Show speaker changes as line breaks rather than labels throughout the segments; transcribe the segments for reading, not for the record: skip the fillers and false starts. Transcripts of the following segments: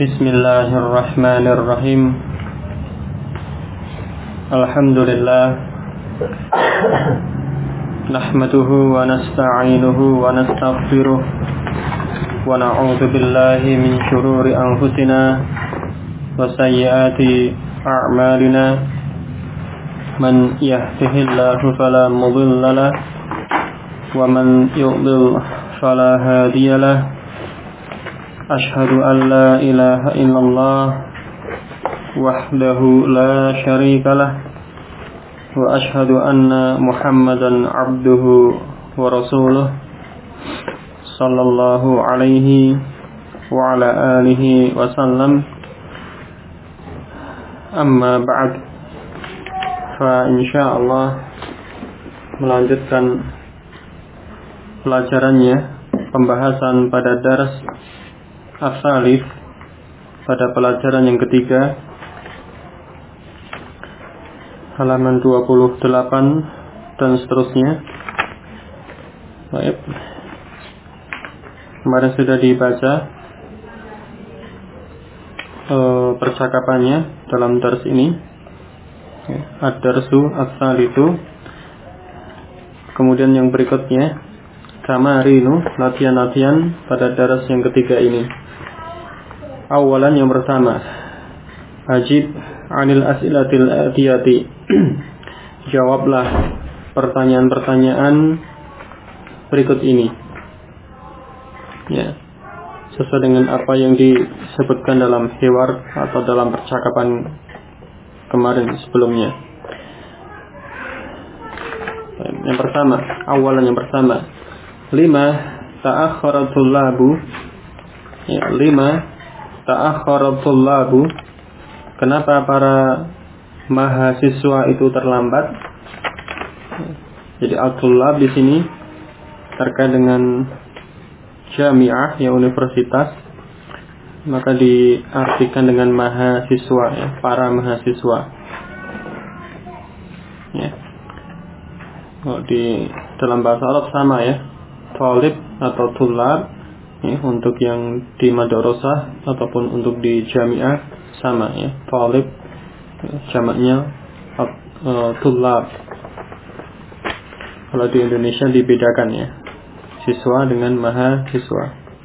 Bismillahirrahmanirrahim. Alhamdulillah. Nahmaduhu wa nasta'inuhu wa nastaghfiruh. Wa na'udzu billahi min shururi anfusina wa sayyiati a'malina. Man yahdihillahu fala mudilla lahu wa man yudlil fala hadiya lahu. Ashhadu an la ilaha illallah wahdahu la syarika lah wa ashhadu anna Muhammadan abduhu wa rasuluh sallallahu alaihi wa ala alihi wa sallam. Amma ba'd, fa insyaallah melanjutkan pelajarannya, pembahasan pada dars As-Salif pada pelajaran yang ketiga, halaman 28 dan seterusnya. Baik. Kemarin sudah dibaca percakapannya dalam dars ini, ad-darsu as-salisu. Kemudian yang berikutnya, tamarinu, latihan-latihan pada dars yang ketiga ini. Awalan, yang pertama, ajib anil as'ilatil atiyati. Jawablah pertanyaan-pertanyaan berikut ini, ya, sesuai dengan apa yang disebutkan dalam hiwar atau dalam percakapan kemarin sebelumnya. Yang pertama, awalan yang pertama, lima ta'akhkharatul labu, ya, lima ta'akhkharatul labu, kenapa para mahasiswa itu terlambat? Jadi al-tullab di sini terkait dengan jami'ah, ya, universitas, maka diartikan dengan mahasiswa, ya, para mahasiswa. Ya. Oh, di dalam bahasa Arab sama, ya, talib atau tullab, ya, untuk yang di madrasah ataupun untuk di jami'ah sama, ya, talib, ya, jamaknya tullab. Kalau di Indonesia dibedakan, ya, siswa dengan mahasiswa.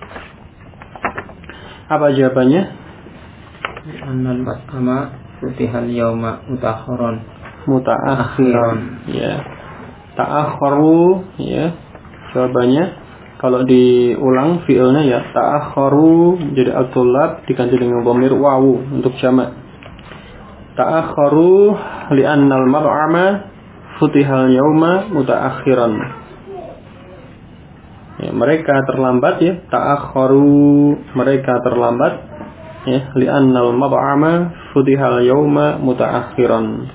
Apa jawabannya?
Annal ama futihal yauma
mutaakhiran, ya, ta'akhkharu, ya, jawabannya. Kalau diulang fi'ilnya, ya, ta'akhkharu, jadi at-tullab diganti dengan dhamir wawu untuk jamak. Ta'akhkharu li'annal mar'ama futihal yauma mutaakhiran. Ya, mereka terlambat, ya, ta'akhkharu, mereka terlambat, ya, li'annal mar'ama futihal yauma mutaakhiran.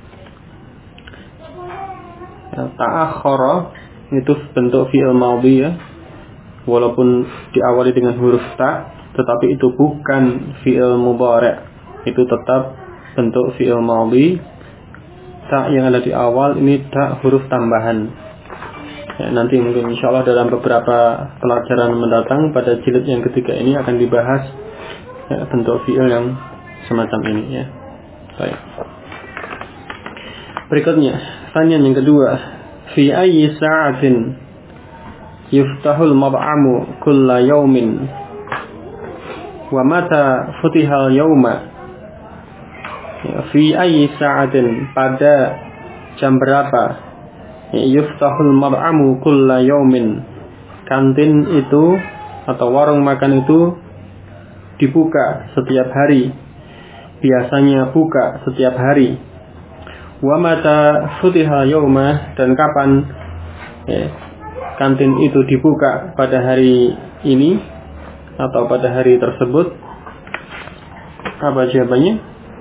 Ya, ta'akhkhara itu bentuk fi'il madhi, ya, walaupun diawali dengan huruf ta, tetapi itu bukan fi'il mudhari', itu tetap bentuk fi'il madhi. Ta yang ada di awal ini ta huruf tambahan. Ya, nanti mungkin insyaallah dalam beberapa pelajaran mendatang pada jilid yang ketiga ini akan dibahas, ya, bentuk fi'il yang semacam ini, ya. Baik. Berikutnya, pertanyaan yang kedua, fi ayyi sa'atin yuftahul mab'amu kulla yaumin wa mata futihal yauma. Ya, fi ayyi sa'atin, pada jam berapa, ya, yuftahul mab'amu kulla yaumin, kantin itu atau warung makan itu dibuka setiap hari, biasanya buka setiap hari. Wa mata futihal yauma, dan kapan, ya, kantin itu dibuka, pada hari ini atau pada hari tersebut. Apa jawabannya?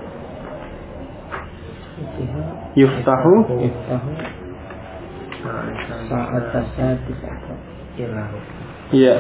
Yuftahu
saat as-sadisata
ya,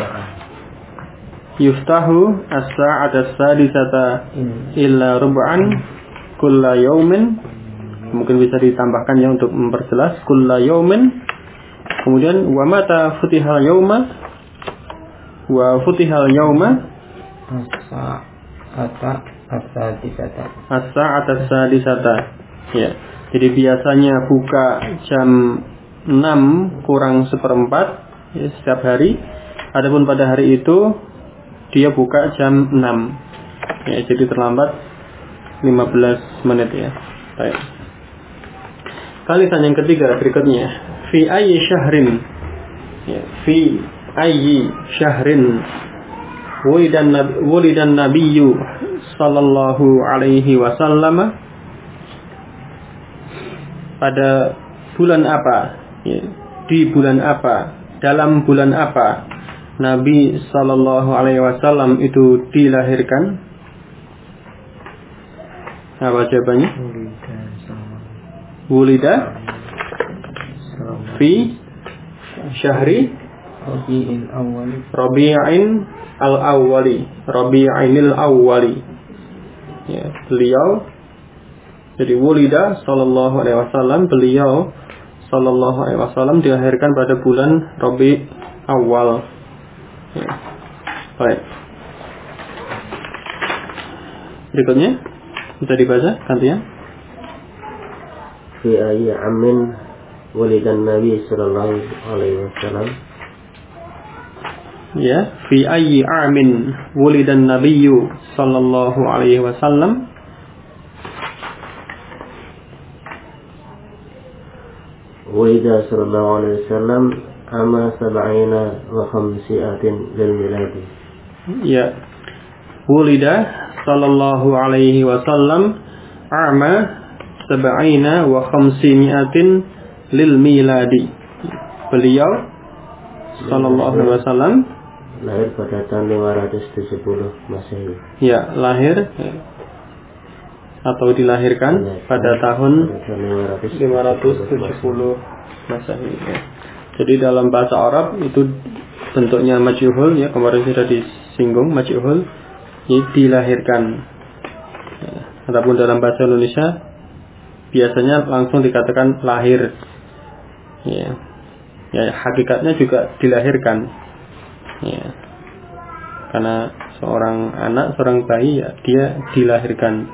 yuftahu as-sa'at as-sadisata illa rub'an kulla yaumin. Mungkin bisa ditambahkan, ya, untuk memperjelas kulla yaumin. Kemudian wa mata futihal yauma, wa futihal yauma as-sa'ata sadisata. Ya. Jadi biasanya buka jam 6 kurang seperempat ya, setiap hari. Adapun pada hari itu dia buka jam 6. Ya, jadi terlambat 15 menit ya. Baik. Kalisan yang ketiga berikutnya, fi ayyi syahrin. Ya, fi ayyi syahrin wulidan nabiyyu sallallahu alaihi wasallam. Pada bulan apa? Ya, di bulan apa? Dalam bulan apa Nabi sallallahu alaihi wasallam itu dilahirkan? Apa jawabannya? Wulida fi syahri Rabi'inil awwali. Ya, beliau jadi wulida sallallahu alaihi wasallam, beliau sallallahu alaihi wasallam dilahirkan pada bulan Rabi' awal. Ya. Baik. Berikutnya bisa dibaca gantian.
Fi ayyi amin wulidan Nabi sallallahu alaihi wasallam.
Ya, fi ayyi amin wulidan Nabiyyu sallallahu alaihi wasallam.
Wulida sallallahu alaihi wasallam ama 70 wa 500 lil miladi.
Ya. Wulida sallallahu alaihi wasallam ama 70 wa 500 lil miladi. Beliau sallallahu alaihi wasallam
lahir pada tahun 570 Masehi.
Ya, lahir atau dilahirkan pada tahun 570 Masehi. Ya. Jadi dalam bahasa Arab itu bentuknya majhul ya, kemarin sudah disinggung majhul, ini dilahirkan. Ya. Adapun dalam bahasa Indonesia biasanya langsung dikatakan lahir. Ya. Ya, hakikatnya juga dilahirkan. Ya. Karena seorang anak, seorang bayi ya dia dilahirkan.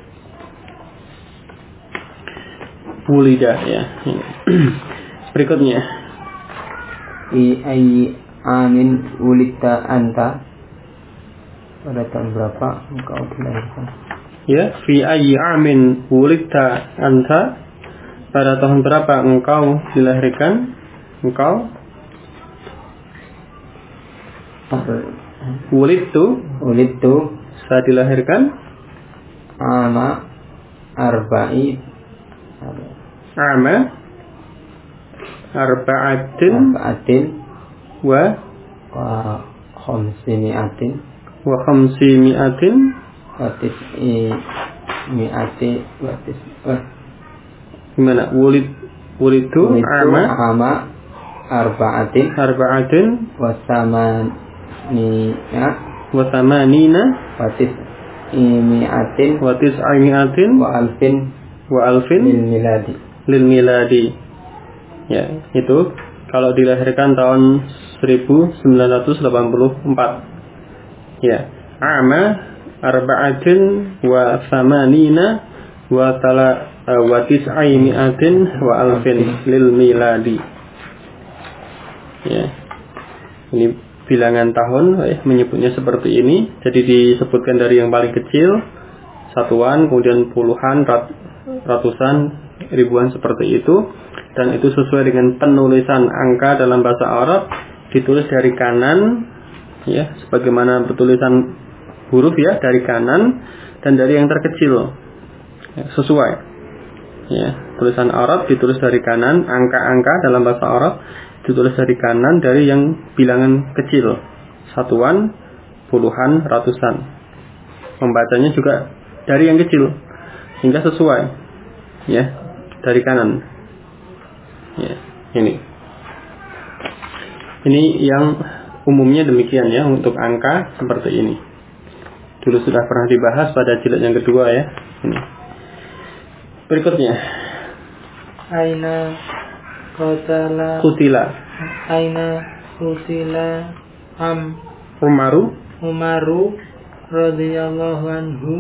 Wulida ya. Berikutnya,
Fi ayyi amin wulidta anta. Pada tahun berapa engkau dilahirkan?
Ya, fi ayyi amin wulidta anta. Pada tahun berapa engkau dilahirkan? Engkau Wulidtu saya dilahirkan
ama
arba'atin wa
khamsimi'atin
gimana? Wulidtu
ama arba'atin
wasamanina watis'imi'atin wa alfin lil miladi. Ya, itu kalau dilahirkan tahun 1984. Ya, ama arba'atin wa samanina wa tis'imi'atin wa alfin lil miladi. Ya. Ini bilangan tahun menyebutnya seperti ini. Jadi disebutkan dari yang paling kecil satuan, kemudian puluhan, ratusan, ribuan seperti itu. Dan itu sesuai dengan penulisan angka dalam bahasa Arab, ditulis dari kanan ya, sebagaimana penulisan huruf ya, dari kanan dan dari yang terkecil. Ya, sesuai. Ya, tulisan Arab ditulis dari kanan, angka-angka dalam bahasa Arab ditulis dari kanan dari yang bilangan kecil, satuan, puluhan, ratusan. Membacanya juga dari yang kecil sehingga sesuai ya, dari kanan. Ya, ini yang umumnya demikian ya, untuk angka seperti ini. Dulu sudah pernah dibahas pada jilid yang kedua ya. Ini. Berikutnya,
Aina
Kutila
Aina Kutila
Umaru
radhiyallahu anhu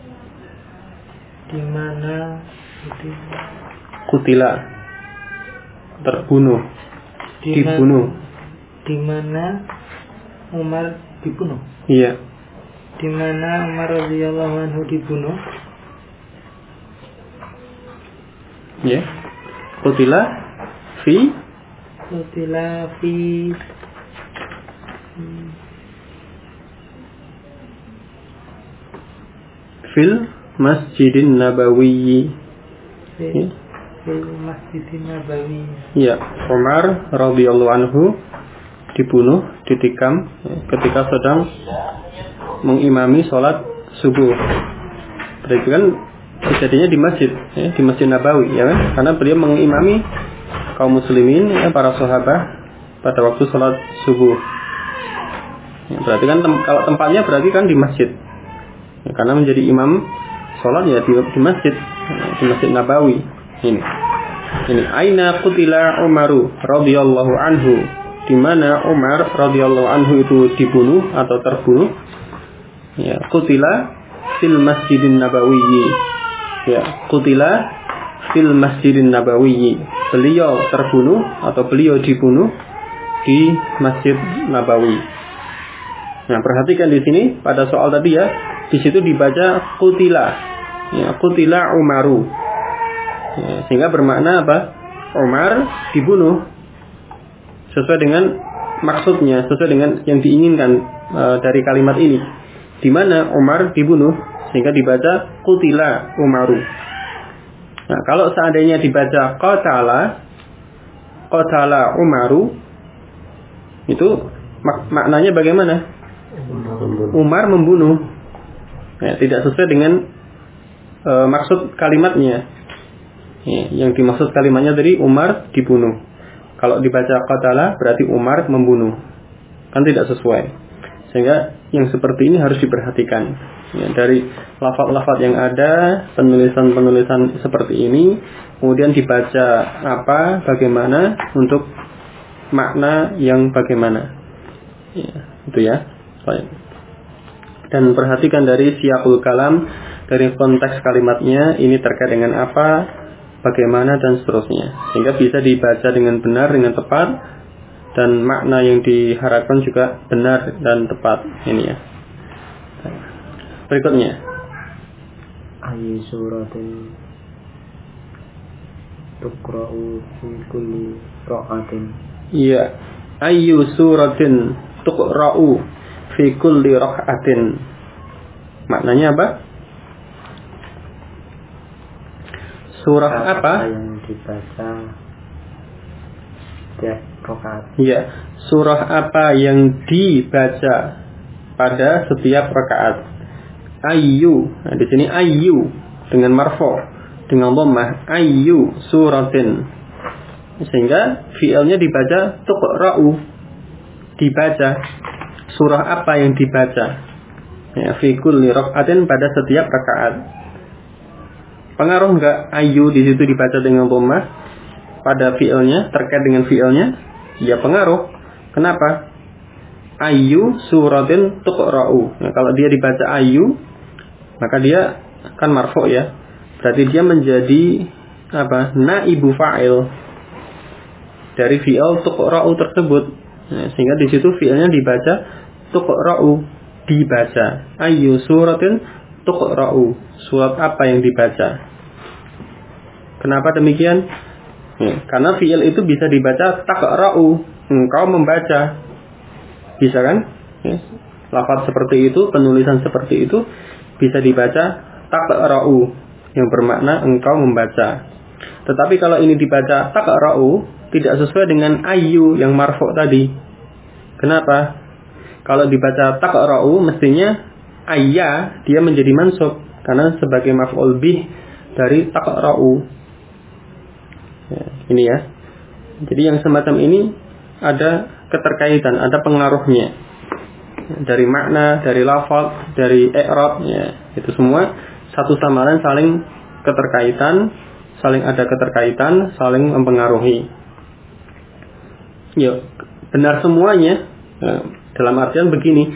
di mana
kutila terbunuh dibunuh
di mana Umar dibunuh.
Iya.
Di mana Umar radhiyallahu anhu dibunuh.
Ya. Kutila fi fil Masjidin Nabawi.
Fil Masjidin Nabawi.
Ya, Umar radhiyallahu anhu dibunuh, ditikam ketika sedang mengimami sholat subuh. Berarti kan kejadiannya di masjid, di Masjid Nabawi, ya kan? Karena beliau mengimami kaum muslimin, para sahabat pada waktu sholat subuh. Ya, berarti kan kalau tempatnya berarti kan di masjid, ya, karena menjadi imam sholat ya di masjid, di Masjid Nabawi. Ini aina qutila Umaru radhiyallahu anhu, di mana Umar radhiyallahu anhu itu dibunuh atau terbunuh. Ya, qutila fil Masjidin Nabawi. Ya, qutila fil Masjidin Nabawi. Beliau terbunuh atau beliau dibunuh di Masjid Nabawi. Nah, perhatikan di sini pada soal tadi ya, di situ dibaca qutila. Ya, qutila Umaru. Ya, sehingga bermakna apa? Umar dibunuh sesuai dengan maksudnya, sesuai dengan yang diinginkan dari kalimat ini. Di mana Umar dibunuh sehingga dibaca qutila Umaru. Nah, kalau seandainya dibaca qatala Umaru, itu maknanya bagaimana? Umar membunuh. Ya, tidak sesuai dengan maksud kalimatnya. Ya, yang dimaksud kalimatnya dari Umar dibunuh. Kalau dibaca qatala berarti Umar membunuh. Kan tidak sesuai. Sehingga yang seperti ini harus diperhatikan. Ya, dari lafaz-lafaz yang ada, penulisan-penulisan seperti ini, kemudian dibaca apa, bagaimana, untuk makna yang bagaimana. Ya, itu ya. Dan perhatikan dari siyaqul kalam, dari konteks kalimatnya, ini terkait dengan apa, bagaimana, dan seterusnya. Sehingga bisa dibaca dengan benar, dengan tepat, dan makna yang diharapkan juga benar dan tepat. Ini ya. Berikutnya,
Ayy suratin tuqra'u fi kulli raq'atin.
Iya, ayyu suratin tuqra'u fi kulli raq'atin. Maknanya apa? Surah apa
yang dibaca setiap rakaat?
Iya, surah apa yang dibaca pada setiap rakaat? Ayyu. Nah, di sini ayyu dengan marfu, dengan dhammah, ayyu suratin. Sehingga fi'ilnya dibaca tuqra'u, dibaca. Surah apa yang dibaca? Ya, fi kulli rak'atin, pada setiap rakaat. Pengaruh enggak ayyu di situ dibaca dengan dhammah pada fi'ilnya, terkait dengan fi'ilnya? Ya, pengaruh. Kenapa? Ayyu suratin tuqra'u. Nah, kalau dia dibaca ayyu, maka dia kan marfu ya. Berarti dia menjadi apa? Naibu fa'il dari fi'il tuqra'u tersebut. Nah, sehingga di situ fi'ilnya dibaca tuqra'u, dibaca. Ayyu suratin tuqra'u. Surat apa yang dibaca? Kenapa demikian? Ya, karena fi'il itu bisa dibaca taqra'u, engkau membaca. Bisa kan? Ya. Lafaz seperti itu, penulisan seperti itu bisa dibaca taqra'u, yang bermakna engkau membaca. Tetapi kalau ini dibaca taqra'u, tidak sesuai dengan ayyu yang marfu tadi. Kenapa? Kalau dibaca taqra'u, mestinya ayya dia menjadi mansub, karena sebagai maf'ul bih dari taqra'u. Ya, ini ya. Jadi yang semacam ini ada keterkaitan, ada pengaruhnya. Dari makna, dari lafaz, dari i'rab, ya. Itu semua satu sama lain saling keterkaitan, saling ada keterkaitan, saling mempengaruhi. Ya, benar semuanya. Ya, dalam artian begini,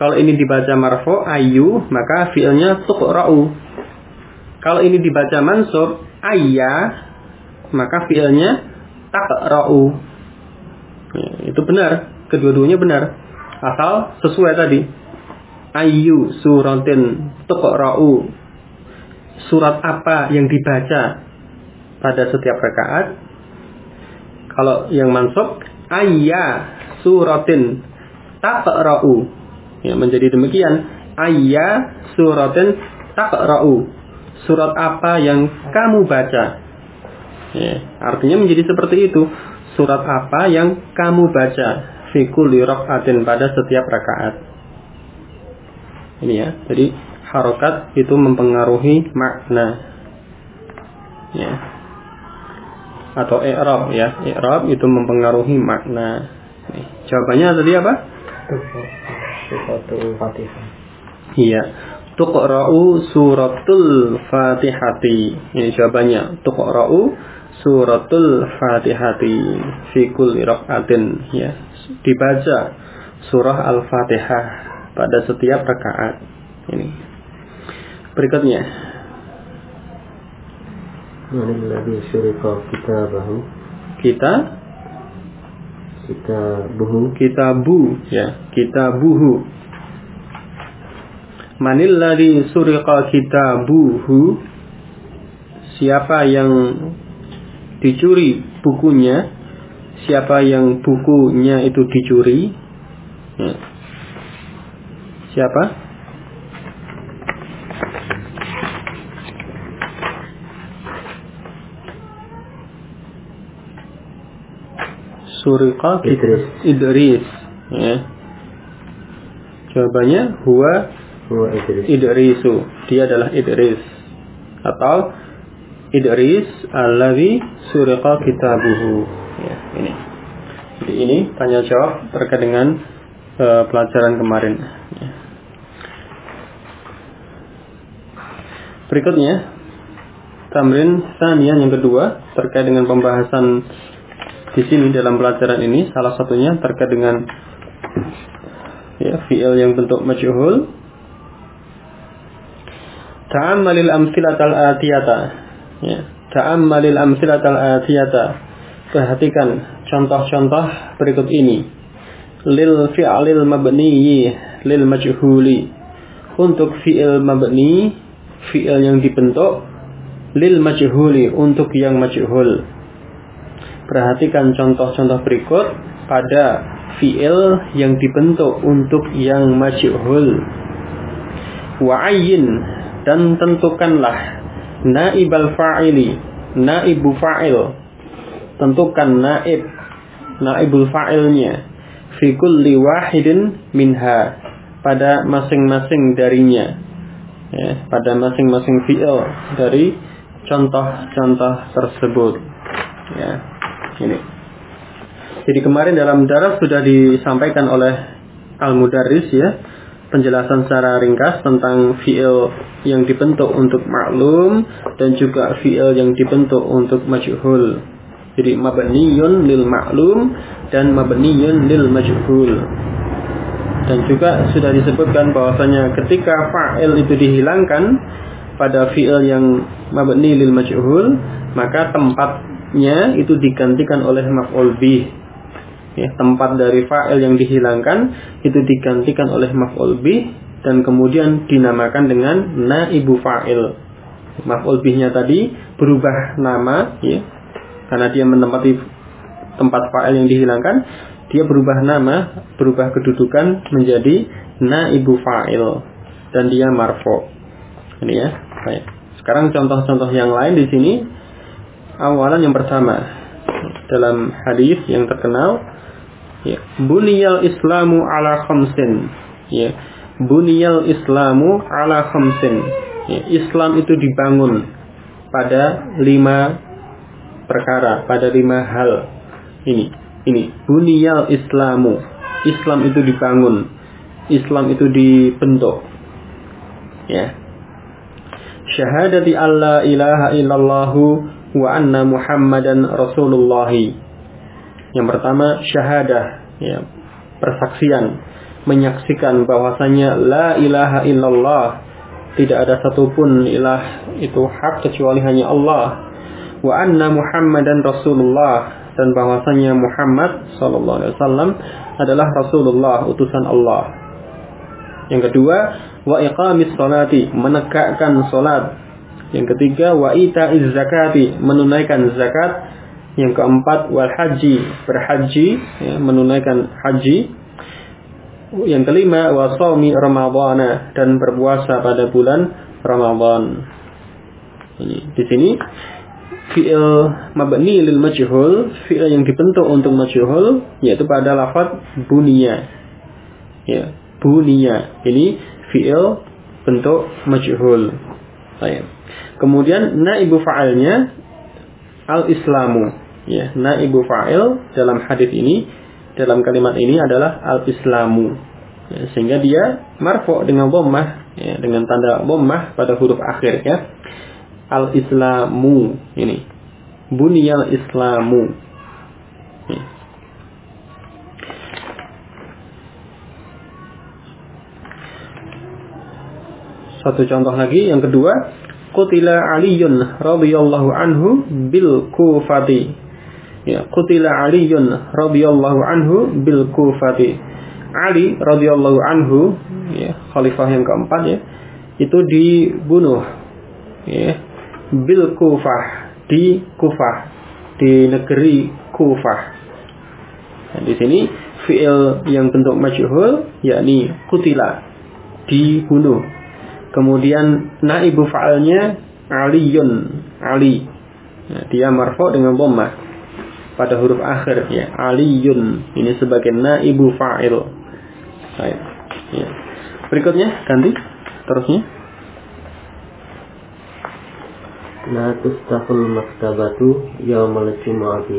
Kalau ini dibaca marfu ayu, maka fi'ilnya tuqra'u. Kalau ini dibaca mansub ayya, maka fi'ilnya taqra'u. Ya, itu benar, kedua-duanya benar. Asal sesuai tadi. Ayu suratin tuqra'u. Surat apa yang dibaca pada setiap rakaat? Kalau yang mansub ayya suratin taqra'u. Ya, menjadi demikian. Ayya suratin taqra'u. Surat apa yang kamu baca? Ya, artinya menjadi seperti itu. Surat apa yang kamu baca? Fi kulli raka'atin, pada setiap rakaat. Ini ya. Jadi harokat itu mempengaruhi makna. Ya. Atau i'rab ya. I'rab itu mempengaruhi makna. Nih, jawabannya tadi apa?
Suratul Fatihah.
Iya. Tuqra'u suratul Fatihati. Ini jawabannya. Tuqra'u suratul Fatihati fi kulli raka'atin, ya. Dibaca surah Al-Fatihah pada setiap rakaat. Ini. Berikutnya.
Alladzi syuriqa kitabahu.
Kitabu, ya. Kitabuhu. Manil ladzi suriqa kitabuhu. Siapa yang dicuri bukunya? Siapa yang bukunya itu dicuri? Ya. Siapa? Suriqa Idris. Ya. Jawabannya huwa Idrisu. Dia adalah Idris. Atau Idris alladzi suriqa kitabuhu. Ya, ini. Jadi ini tanya jawab terkait dengan pelajaran kemarin. Ya. Berikutnya tamrin tsaniyah yang kedua terkait dengan pembahasan di sini dalam pelajaran ini, salah satunya terkait dengan ya, fi'il yang bentuk majhul. Ta'ammalil amsilatal atiyata. Ya, ta'ammalil amsilatal atiyata. Perhatikan contoh-contoh berikut ini. Lil fi'lil mabniyyi lil majhuli. Untuk fi'il mabni, fi'il yang dibentuk, lil majhuli, untuk yang majhul. Perhatikan contoh-contoh berikut pada fi'il yang dibentuk untuk yang majhul. Wa'ayyin, dan tentukanlah naibal fa'ili, naibu fa'il. Tentukan naibul fa'ilnya fi kulli wahidin minha, pada masing-masing darinya, ya, pada masing-masing fi'il dari contoh-contoh tersebut. Ya, ini. Jadi kemarin dalam daras sudah disampaikan oleh Al-Mudarris, ya, penjelasan secara ringkas tentang fi'il yang dibentuk untuk maklum dan juga fi'il yang dibentuk untuk majhul. Jadi mabniyun lil ma'lum dan mabniyun lil majhul. Dan juga sudah disebutkan bahwasanya ketika fa'il itu dihilangkan pada fi'il yang mabni lil majhul, maka tempatnya itu digantikan oleh maf'ul bih. Ya, tempat dari fa'il yang dihilangkan itu digantikan oleh maf'ul bih dan kemudian dinamakan dengan naibu fa'il. Maf'ul bihnya tadi berubah nama, ya, karena dia menempati tempat fa'il yang dihilangkan, dia berubah nama, berubah kedudukan menjadi naibu fa'il dan dia marfu'. Ini ya. Baik. Sekarang contoh-contoh yang lain di sini. Awalan yang pertama dalam hadis yang terkenal, ya, buniyal islamu ala khamsin. Ya, buniyal islamu ala khamsin. Ya, Islam itu dibangun pada 5 perkara, pada 5 hal. Ini buniyal islamu. Islam itu dibangun, Islam itu dibentuk. Ya. Syahadati alla ilaha illallahu wa anna muhammadan rasulullah. Yang pertama syahadah, ya, persaksian menyaksikan bahwasanya la ilaha illallah, tidak ada satupun ilah itu hak kecuali hanya Allah, wa anna Muhammadan Rasulullah, dan bahwasanya Muhammad sallallahu alaihi wasallam adalah Rasulullah, utusan Allah. Yang kedua, wa iqamis sholati, menegakkan salat. Yang ketiga, wa ita'iz zakati, menunaikan zakat. Yang keempat, wal haji, berhaji, ya, menunaikan haji. Yang kelima, wa shaumi ramadhana, dan berpuasa pada bulan Ramadan. Di sini fi'il mabni lil majhul, fi'il yang dibentuk untuk majhul, yaitu pada lafaz buniya. Ya, buniya. Ini fi'il bentuk majhul. Baik. Kemudian naibu fa'ilnya al-islamu. Ya, naibu fa'il dalam hadis ini, dalam kalimat ini adalah al-islamu. Ya, sehingga dia marfu' dengan dhammah, ya, dengan tanda dhammah pada huruf akhir, ya. Al-islamu ini. Buniyal islamu. Ya. Satu contoh lagi, yang kedua, qutila Aliyun radhiyallahu anhu bil Kufati. Ya, qutila Aliyun radhiyallahu anhu bil Kufati. Ali radhiyallahu anhu, ya, khalifah yang keempat, ya, itu dibunuh, ya, bil Kufah, di Kufah, di negeri Kufah. Nah, di sini fi'il yang bentuk majhul, yakni qutila, dibunuh. Kemudian naibu fa'ilnya Aliyun, Ali. Nah, dia marfu' dengan dhammah pada huruf akhir, ya, Aliyun. Ini sebagai naibu fa'il. Baik. Ya. Berikutnya ganti terusnya.
La tustahul maktabatu yaumal jumu'ati.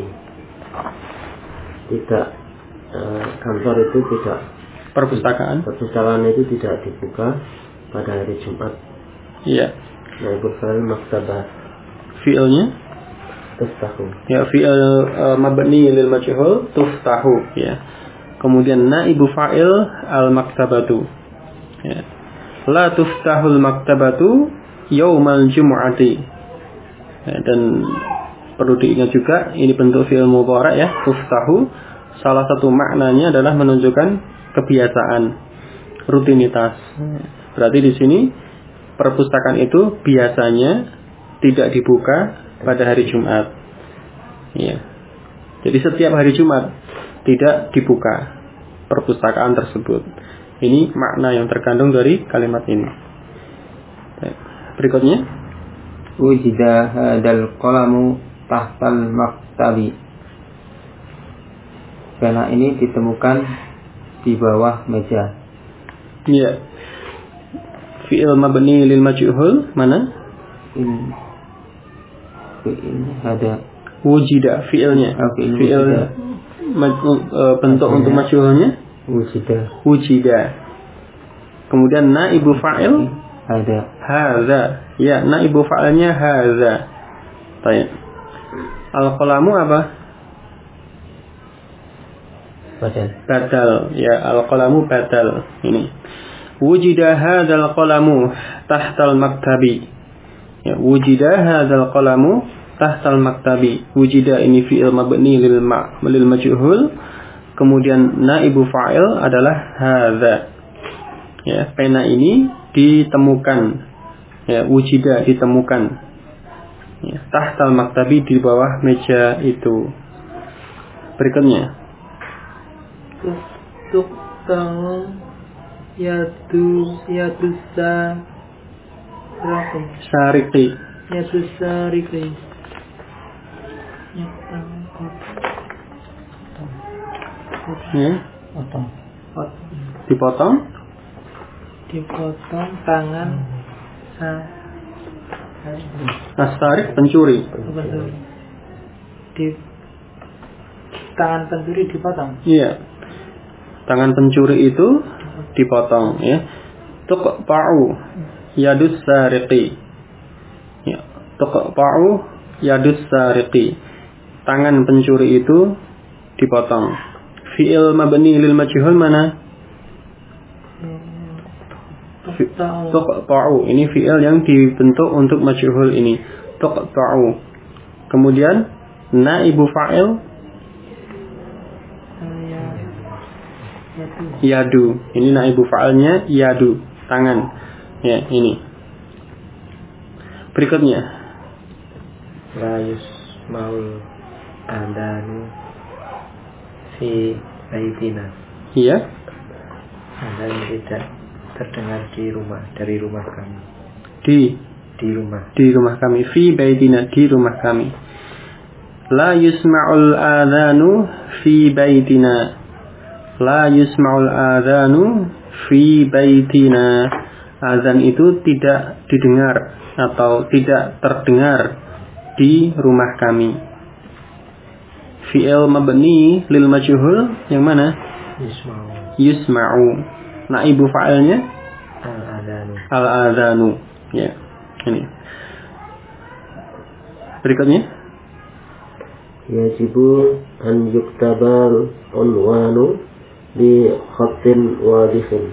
Tidak, kantor itu tidak, perpustakaan itu tidak dibuka pada hari Jumat. Iya. Naibu fa'il maktabah.
Fi'ilnya
tuftahu.
Ya, fi'il mabni lil majhul, tuftahu, ya. Kemudian naibu fa'il al maktabatu. Ya. La tuftahul maktabatu yaumal jumu'ati. Ya, dan perlu diingat juga, ini bentuk fi'il mudhari', ya, tuftahu. Salah satu maknanya adalah menunjukkan kebiasaan, rutinitas. Berarti di sini perpustakaan itu biasanya tidak dibuka pada hari Jumat. Ya. Jadi setiap hari Jumat tidak dibuka perpustakaan tersebut. Ini makna yang terkandung dari kalimat ini. Berikutnya,
wujida hadal qalamu tahtal maktabi. Pena ini ditemukan di bawah meja.
Ya. Fi'il mabni lil majhul mana?
Ada
wujida fi'ilnya. Fi'il bentuk untuk majhulnya wujida. Kemudian naibu fa'il hadza. Ya, naibu fa'ilnya hadza. Baik. Al-qalamu apa? Badal. Ya, al-qalamu badal. Ini. Wujida hadzal qalamu tahtal maktabi. Ya, wujida hadzal qalamu tahtal maktabi. Wujida ini fi'il mabni lil majhul. Kemudian naibu fa'il adalah hadza. Ya, pena ini ditemukan. Ya, wujida ditemukan. Ya, tahtal maktabi di bawah meja itu. Berikutnya.
Tuktahu
Sariki. Ya. Dipotong
tangan
As-sarik pencuri.
Tangan pencuri dipotong.
Iya. Tangan pencuri itu dipotong, ya. Tuqta'u yadus sariqi. Ya, tuqta'u yadus sariqi. Tangan pencuri itu dipotong. Fi'il mabni lil majhul mana? tuqta'u. Ini fi'il yang dibentuk untuk majhul ini. Tuqta'u. Kemudian naibu fa'il yadu. Ini naibu fa'ilnya yadu, tangan. Ya, ini. Berikutnya.
La yusma'ul adanu fi baitina.
Iya.
Azan tidak terdengar di rumah, dari rumah kami.
Di rumah kami. Fi baitina, di rumah kami. La yusma'ul adanu fi baitina. La yusma'ul adanu fi baitina. Azan itu tidak didengar atau tidak terdengar di rumah kami. Fi'il mabni lil majhul yang mana? Yusma'u. Naibu fa'ilnya al-adhanu. Ya. Ini. Berikutnya.
Yajibu an yuktabal unwanu bi khatin wadihin.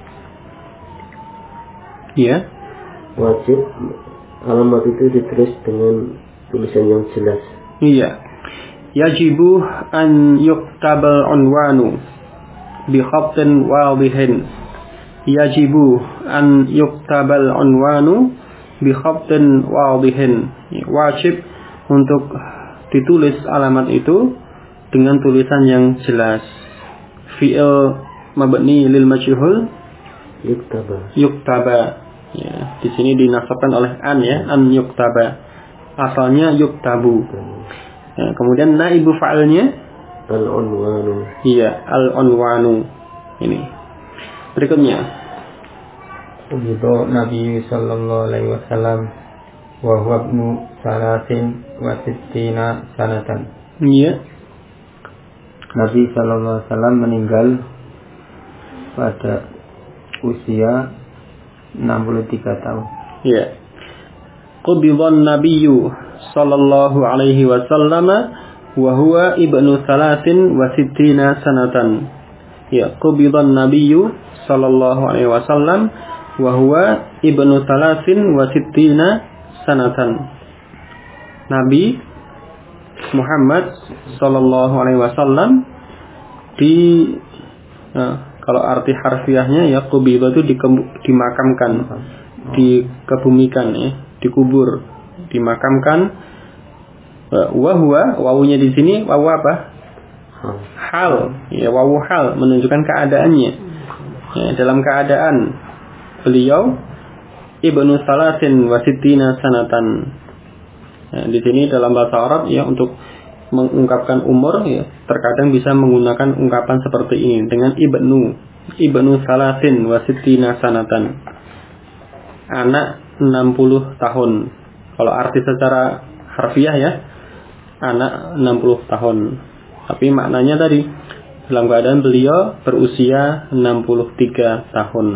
Ya.
Wajib alamat itu ditulis dengan tulisan yang jelas.
Iya. Yajibu an yuktabal unwanu bi khatin wadihin. Yajibu an yuktabal unwanu bi khatin wadihin. Wajib untuk ditulis alamat itu dengan tulisan yang jelas. Fi'il mabni lil majhul yuktaba. Ya, di sini dinasabkan oleh an ya, an yuktaba. Asalnya yuktabu. Ya, kemudian naibu fa'ilnya
al-unwanu.
Iya, al-unwanu. Ini. Berikutnya.
Ubidu Nabi sallallahu alaihi wasallam wa huwa ibnu salasin wa sittina sanatan.
Iya.
Nabi sallallahu alaihi wasallam meninggal pada usia 63 tahun.
Iya. Qubidhan Nabiyyu sallallahu alaihi wasallam wa huwa ibnu salasin wa sittina sanatan. Ya, qubidhan Nabiyyu sallallahu alaihi wasallam wa huwa ibnu salasin wa sittina sanatan. Nabi Muhammad sallallahu alaihi wasallam kalau arti harfiahnya ya qubidha itu dimakamkan, dikebumikan ya, dikubur, dimakamkan. Wa huwa, wawunya di sini wawu apa? Hal, ya wawu hal menunjukkan keadaannya. Ya, dalam keadaan beliau ibnu salasin wa sittina sanatan. Ya, di sini dalam bahasa Arab ya untuk mengungkapkan umur ya terkadang bisa menggunakan ungkapan seperti ini dengan ibnu salasin wa sittina sanatan. Anak 60 tahun. Kalau arti secara harfiah ya anak 60 tahun. Tapi maknanya tadi dalam keadaan beliau berusia 63 tahun.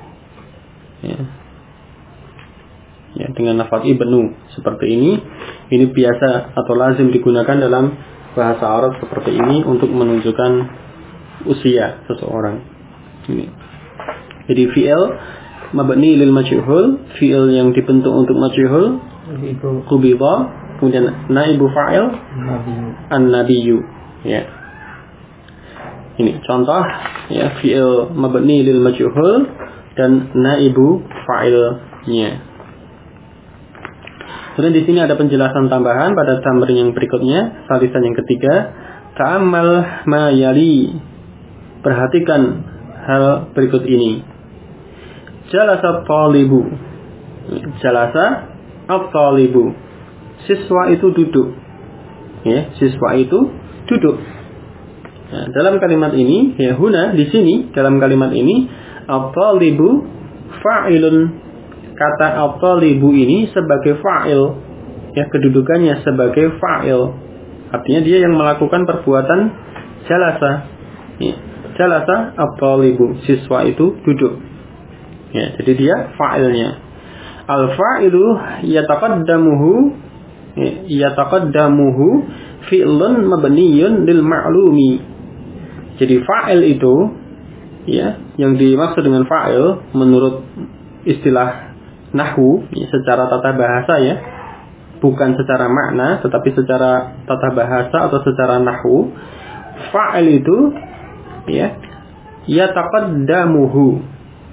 Ya, dengan lafaz ibnu seperti ini biasa atau lazim digunakan dalam bahasa Arab seperti ini untuk menunjukkan usia seseorang. Ini. Jadi fi'il mabni lil majhul, fi'il yang dibentuk untuk majhul, qubidha, kemudian naibu fa'il an-nabiyyu. Ya. Ini contoh ya fi'il mabni lil majhul dan naibu fa'ilnya. Kemudian di sini ada penjelasan tambahan pada tamrin yang berikutnya, salisan yang ketiga, ta'ammal ma yali. Perhatikan hal berikut ini. Jalasa talibu. Jalasa at-talibu. Siswa itu duduk. Ya, siswa itu duduk. Nah, dalam kalimat ini, ya huna di sini dalam kalimat ini at-talibu fa'ilun. Kata at-talibu ini sebagai fa'il. Ya, kedudukannya sebagai fa'il. Artinya dia yang melakukan perbuatan jalasa. Ya, jalasa at-talibu, siswa itu duduk. Ya, jadi dia fa'ilnya. Al-fa'ilu yataqaddamuhu fi'lun mabniyun lil ma'lumi. Jadi fa'il itu ya, yang dimaksud dengan fa'il menurut istilah nahwu secara tata bahasa ya, bukan secara makna tetapi secara tata bahasa atau secara nahwu, fa'il itu ya yataqaddamuhu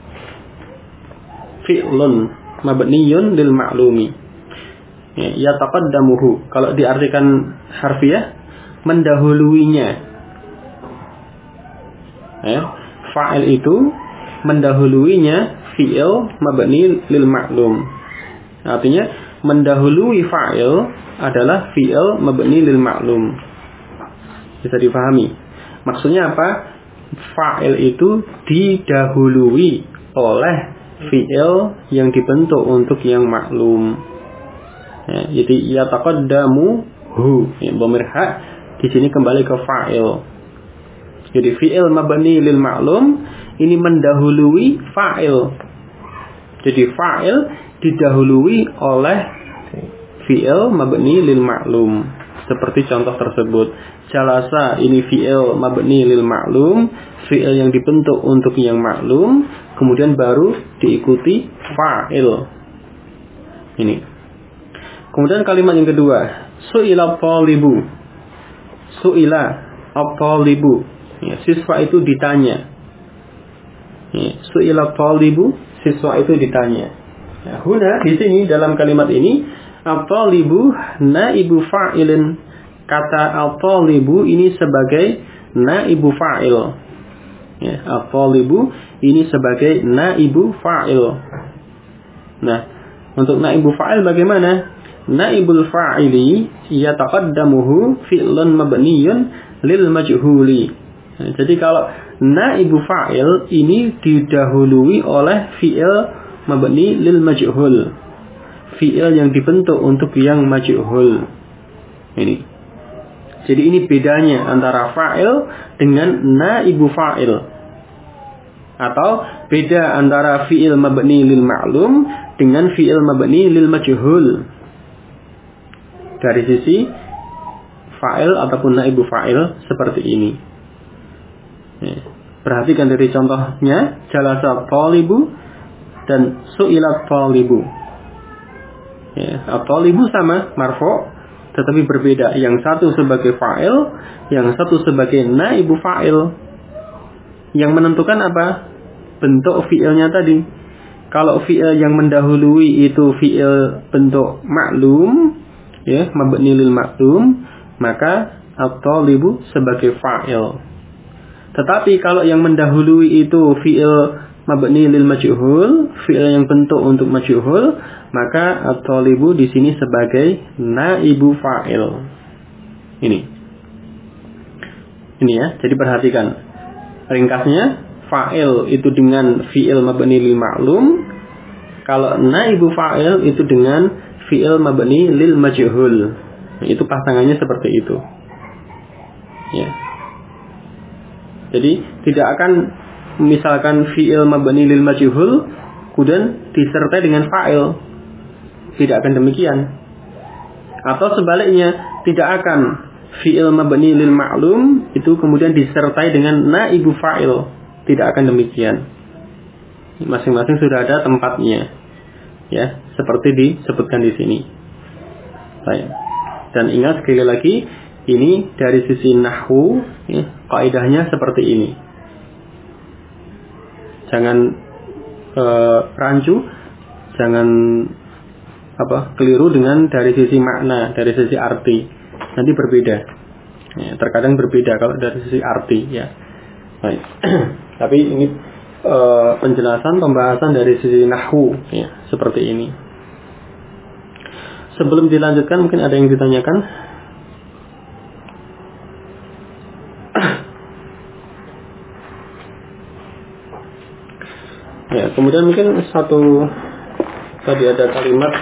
fi'lun mabniyun lil ma'lumi. Ya, yataqaddamuhu kalau diartikan harfiah mendahuluinya. Ya, fa'il itu mendahuluinya fi'il mabni lil ma'lum. Artinya mendahului fa'il adalah fi'il mabni lil ma'lum. Bisa dipahami. Maksudnya apa? Fa'il itu didahului oleh fi'il yang dibentuk untuk yang maklum. Ya, jadi yataqaddamuhu. Ya, dhamir ha di sini kembali ke fa'il. Jadi fi'il mabni lil ma'lum ini mendahului fa'il. Jadi fa'il didahului oleh fi'il mabni lil ma'lum. Seperti contoh tersebut. Jalasa ini fi'il mabni lil ma'lum, fi'il yang dibentuk untuk yang maklum, kemudian baru diikuti fa'il. Ini. Kemudian kalimat yang kedua, su'ila talibu. Su'ila at-talibu. Ya, siswa itu ditanya. Ya, su'ila talibu, siswa itu ditanya. Ya, huna di sini dalam kalimat ini at-talibu naibu fa'ilin. Kata at-talibu ini sebagai naibu fa'il. Ya, at-talibu ini sebagai naibu fa'il. Nah, untuk naibu fa'il bagaimana? Naibul fa'ili yataqaddamuhu fi'lun mabniyun lil majhuli. Nah, jadi kalau naibu fa'il ini didahului oleh fi'il mabni lil majhul. Fi'il yang dibentuk untuk yang majhul. Ini. Jadi ini bedanya antara fa'il dengan naibu fa'il. Atau beda antara fi'il mabni lil ma'lum dengan fi'il mabni lil majhul. Dari sisi fa'il ataupun naibu fa'il seperti ini. Perhatikan dari contohnya, jalasa talibu dan su'ilat talibu. At-talibu sama marfu' tetapi berbeda. Yang satu sebagai fa'il, yang satu sebagai naibu fa'il. Yang menentukan apa? Bentuk fi'ilnya tadi. Kalau fi'il yang mendahului itu fi'il bentuk maklum, ya, mabni lil maklum, maka at-talibu sebagai fa'il. Tetapi kalau yang mendahului itu fi'il mabni lil majhul, fi'il yang bentuk untuk majhul, maka at-talibu di sini sebagai naibu fa'il. Ini ya, jadi perhatikan. Ringkasnya, fa'il itu dengan fi'il mabni lil ma'lum, kalau naibu fa'il itu dengan fi'il mabni lil majhul. Itu pasangannya seperti itu. Ya. Jadi tidak akan misalkan fi'il mabni lil majhul kemudian disertai dengan fa'il. Tidak akan demikian. Atau sebaliknya, tidak akan fi'il mabni lil ma'lum itu kemudian disertai dengan naibu fa'il. Tidak akan demikian. Masing-masing sudah ada tempatnya. Ya, seperti disebutkan di sini. Baik. Dan ingat sekali lagi, ini dari sisi nahwu, ya, kaidahnya seperti ini. Jangan rancu, jangan keliru dengan dari sisi makna, dari sisi arti. Nanti berbeda. Ya, terkadang berbeda kalau dari sisi arti, ya. Baik. Tapi ini penjelasan pembahasan dari sisi nahwu, ya, seperti ini. Sebelum dilanjutkan mungkin ada yang ditanyakan. Ya, kemudian mungkin satu tadi ada kalimat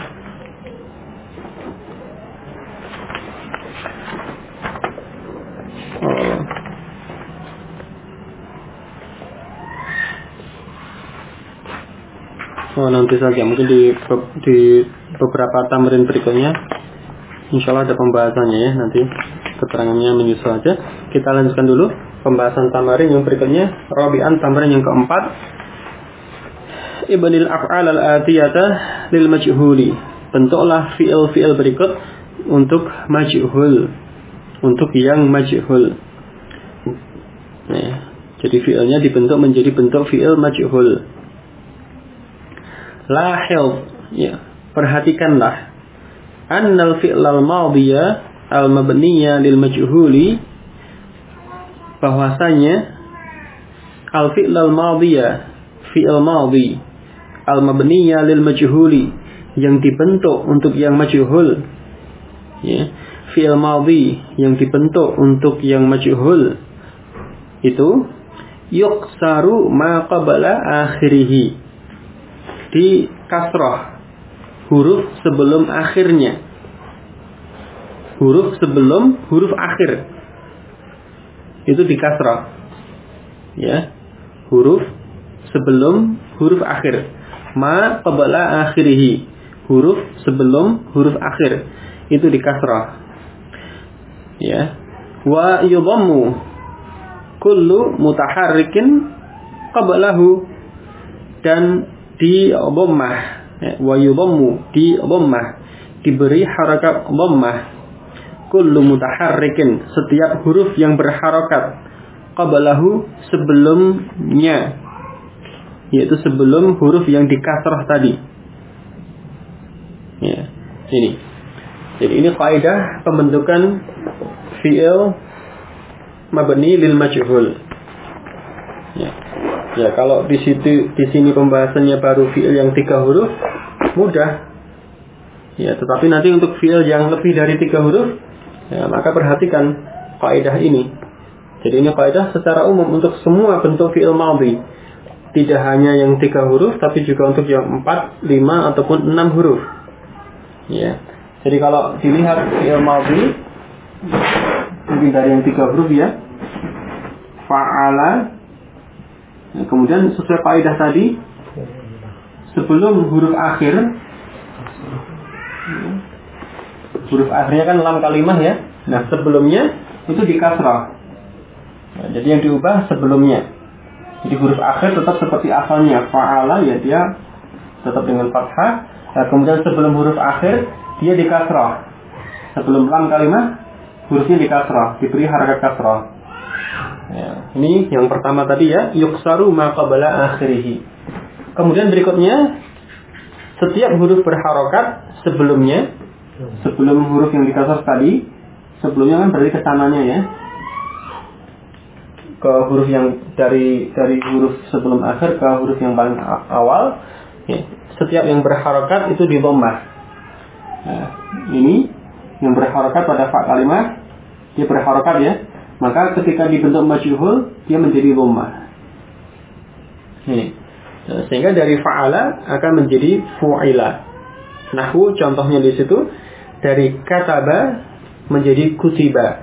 nanti saja mungkin di beberapa tamrin berikutnya insyaallah ada pembahasannya, ya, nanti keterangannya menyusul aja. Kita lanjutkan dulu pembahasan tamrin yang berikutnya. Rabi'an, tamrin yang keempat, ibnil af'al al-atiyata lil majhuli. Bentuklah fi'il berikut untuk majhul, untuk yang majhul. Nah, jadi fi'ilnya dibentuk menjadi bentuk fi'il majhul. Lahil, ya, perhatikanlah. Annal fi'lal madhiya al-mabniya lil majhuli, bahwasanya al fi'lal madhiya, fi'il madhi al-mabniya lil majhuli, yang dibentuk untuk yang majhul, ya, fi'il madhi yang dibentuk untuk yang majhul itu yuksaru ma qabla akhirih, di kasrah huruf sebelum akhirnya, huruf sebelum huruf akhir itu di kasrah, ya, huruf sebelum huruf akhir. Ma qabla akhirih, huruf sebelum huruf akhir itu di kasrah, ya. Wa yudhammu kullu mutaharrikin qablahu, dan di dhammah, ya. Wa yudhammu, di dhammah, diberi harakat dhammah, kullu mutaharrikin, setiap huruf yang berharakat, qablahu, sebelumnya, yaitu sebelum huruf yang dikasrah tadi. Ya, ini. Jadi ini kaidah pembentukan fi'il mabni lil majhul. Ya. Ya, kalau di sini pembahasannya baru fi'il yang 3 huruf, mudah. Ya, tetapi nanti untuk fi'il yang lebih dari 3 huruf, ya, maka perhatikan kaidah ini. Jadi ini kaidah secara umum untuk semua bentuk fi'il madhi. Tidak hanya yang 3 huruf, tapi juga untuk yang 4, 5, ataupun 6 huruf. Ya. Jadi kalau dilihat fi'il madhi lebih dari yang 3 huruf, ya, fa'ala, ya, kemudian sesuai kaidah tadi, sebelum huruf akhir, ya, huruf akhirnya kan lam kalimah, ya. Nah, sebelumnya itu di kasrah. Ya, jadi yang diubah sebelumnya. Jadi huruf akhir tetap seperti asalnya, fa'ala, ya, dia tetap dengan fathah. Nah, kemudian sebelum huruf akhir dia di kasrah. Sebelum lam kalimah hurufnya di kasrah, diberi harakat kasrah. Ya, ini yang pertama tadi, ya, yuksaru ma qabla akhirih. Kemudian berikutnya, setiap huruf berharokat sebelumnya, sebelum huruf yang di kasrah tadi, sebelumnya kan berarti kesananya, ya, ke huruf yang dari huruf sebelum akhir ke huruf yang paling awal, ya. Setiap yang berharokat itu di dhammah. Nah, ini yang berharokat pada fa kalimah, dia berharokat, ya, maka ketika dibentuk majhul dia menjadi dhammah. Ini. Nah, sehingga dari fa'ala akan menjadi fu'ila. Nahwu contohnya di situ, dari kataba menjadi kutiba.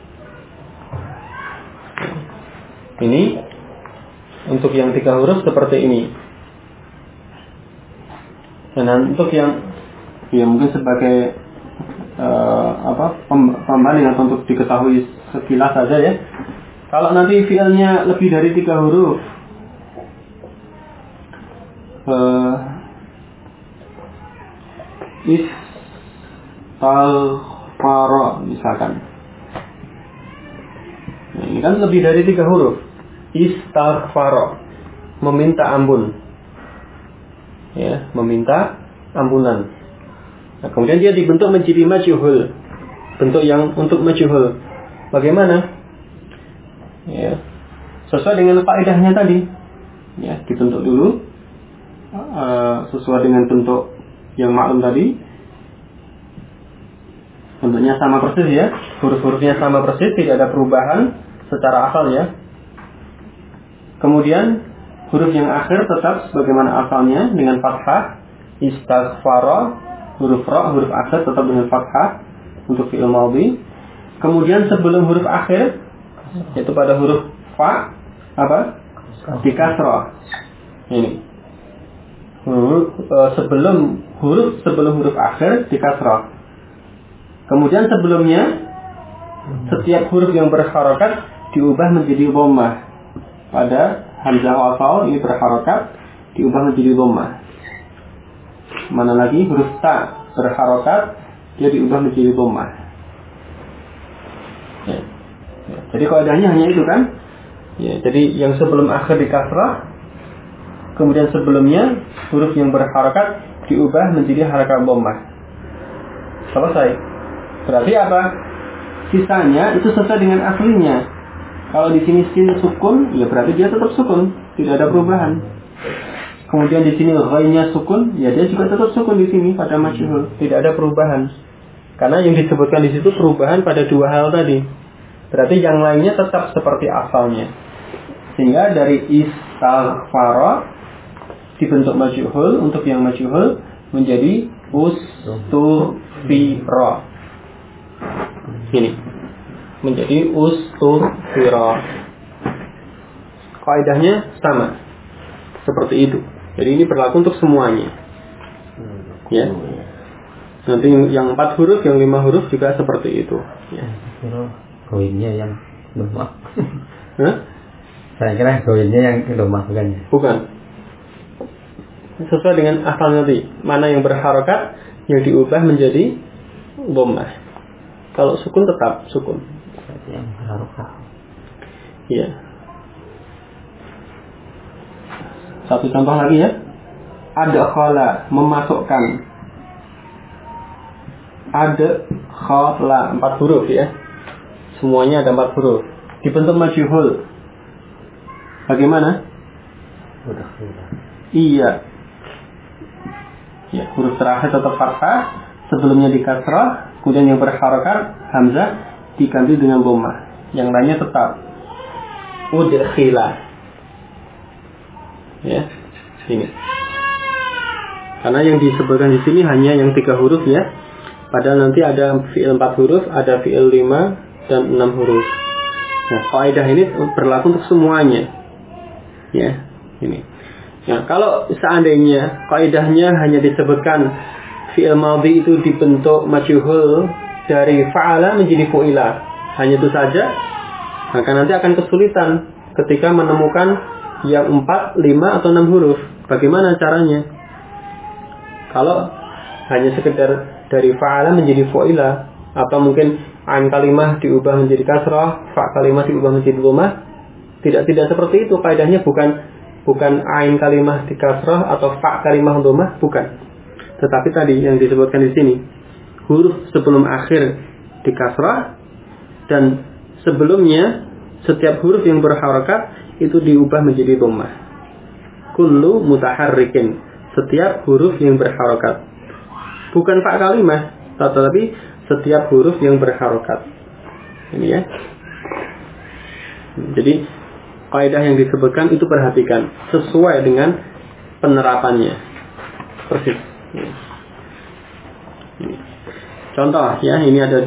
Ini untuk yang 3 huruf seperti ini. Dan untuk yang, ya, mungkin sebagai pembanding atau untuk diketahui sekilas saja, ya. Kalau nanti fi'ilnya lebih dari 3 huruf, istaghfara misalkan. Nah, ini kan lebih dari 3 huruf. Istaghfara, meminta ampun, ya, meminta ampunan. Nah, kemudian dia dibentuk menjadi majhul, bentuk yang untuk majhul. Bagaimana? Ya, sesuai dengan kaidahnya tadi, ya, dibentuk dulu sesuai dengan bentuk yang maklum tadi. Bentuknya sama persis, ya, huruf-hurufnya sama persis, tidak ada perubahan secara asal, ya. Kemudian huruf yang akhir tetap sebagaimana asalnya dengan fathah, istaghfara, huruf ra, huruf akhir tetap dengan fathah untuk fi'il madhi. Kemudian sebelum huruf akhir, yaitu pada huruf fa, apa? Di kasrah. Ini. Sebelum huruf akhir di kasrah. Kemudian sebelumnya setiap huruf yang berharokat diubah menjadi dhammah. Pada hamzah wasal ini berharokat, diubah menjadi dhammah. Mana lagi huruf ta berharokat, dia diubah menjadi dhammah. Ya. Jadi kaidahnya hanya itu kan? Ya, jadi yang sebelum akhir di kasrah, kemudian sebelumnya huruf yang berharokat diubah menjadi harakat dhammah. Selesai. Berarti apa? Sisanya itu sesuai dengan aslinya. Kalau di sini sin sukun, ya berarti dia tetap sukun, tidak ada perubahan. Kemudian di sini ghainnya sukun, ya dia juga tetap sukun di sini pada majhul, tidak ada perubahan. Karena yang disebutkan di situ perubahan pada dua hal tadi. Berarti yang lainnya tetap seperti asalnya. Sehingga dari istaghfara dibentuk majhul, untuk yang majhul menjadi ustughfira. Ini menjadi ustughfira. Kaidahnya sama seperti itu. Jadi ini berlaku untuk semuanya. Ya. Nanti yang 4 huruf, yang 5 huruf juga seperti itu. Ya.
Goinnya yang lemah. Saya kira goinnya yang lemah
bukan. Sesuai dengan asal nanti. Mana yang berharokat, yang diubah menjadi dhammah. Kalau sukun tetap sukun.
Yang berharokat.
Iya. Satu contoh lagi ya. Adkhala, memasukkan. Adkhala, 4 huruf ya. Semuanya ada 4 huruf. Dibentuk majhul. Bagaimana? Iya. Ya, huruf terakhir tetap fathah, sebelumnya di kasrah, kemudian yang berharokat hamzah diganti dengan dhammah. Yang lainnya tetap udkhila. Ya, ini. Karena yang disebutkan di sini hanya yang 3 huruf ya. Padahal nanti ada fi'il 4 huruf, ada fi'il 5 dan 6 huruf. Nah, kaidah ini berlaku untuk semuanya. Ya, ini. Ya, kalau seandainya kaidahnya hanya disebutkan fi'il madhi itu dibentuk majhul dari fa'ala menjadi fu'ila, hanya itu saja, maka nanti akan kesulitan ketika menemukan yang 4, 5 atau 6 huruf. Bagaimana caranya? Kalau hanya sekedar dari fa'ala menjadi fu'ila, atau mungkin ain kalimah diubah menjadi kasrah, fa kalimah diubah menjadi dhammah, tidak seperti itu. Kaidahnya bukan ain kalimah di kasrah atau fa kalimah dhammah, bukan. Tetapi tadi yang disebutkan di sini, huruf sebelum akhir di kasrah, dan sebelumnya setiap huruf yang berharakat itu diubah menjadi dhammah. Kullu mutaharrikin, setiap huruf yang berharakat. Bukan fa kalimah, tetapi setiap huruf yang berharakat. Ini ya. Jadi kaidah yang disebutkan itu perhatikan sesuai dengan penerapannya. Persis. Ini. Contoh ya, ini ada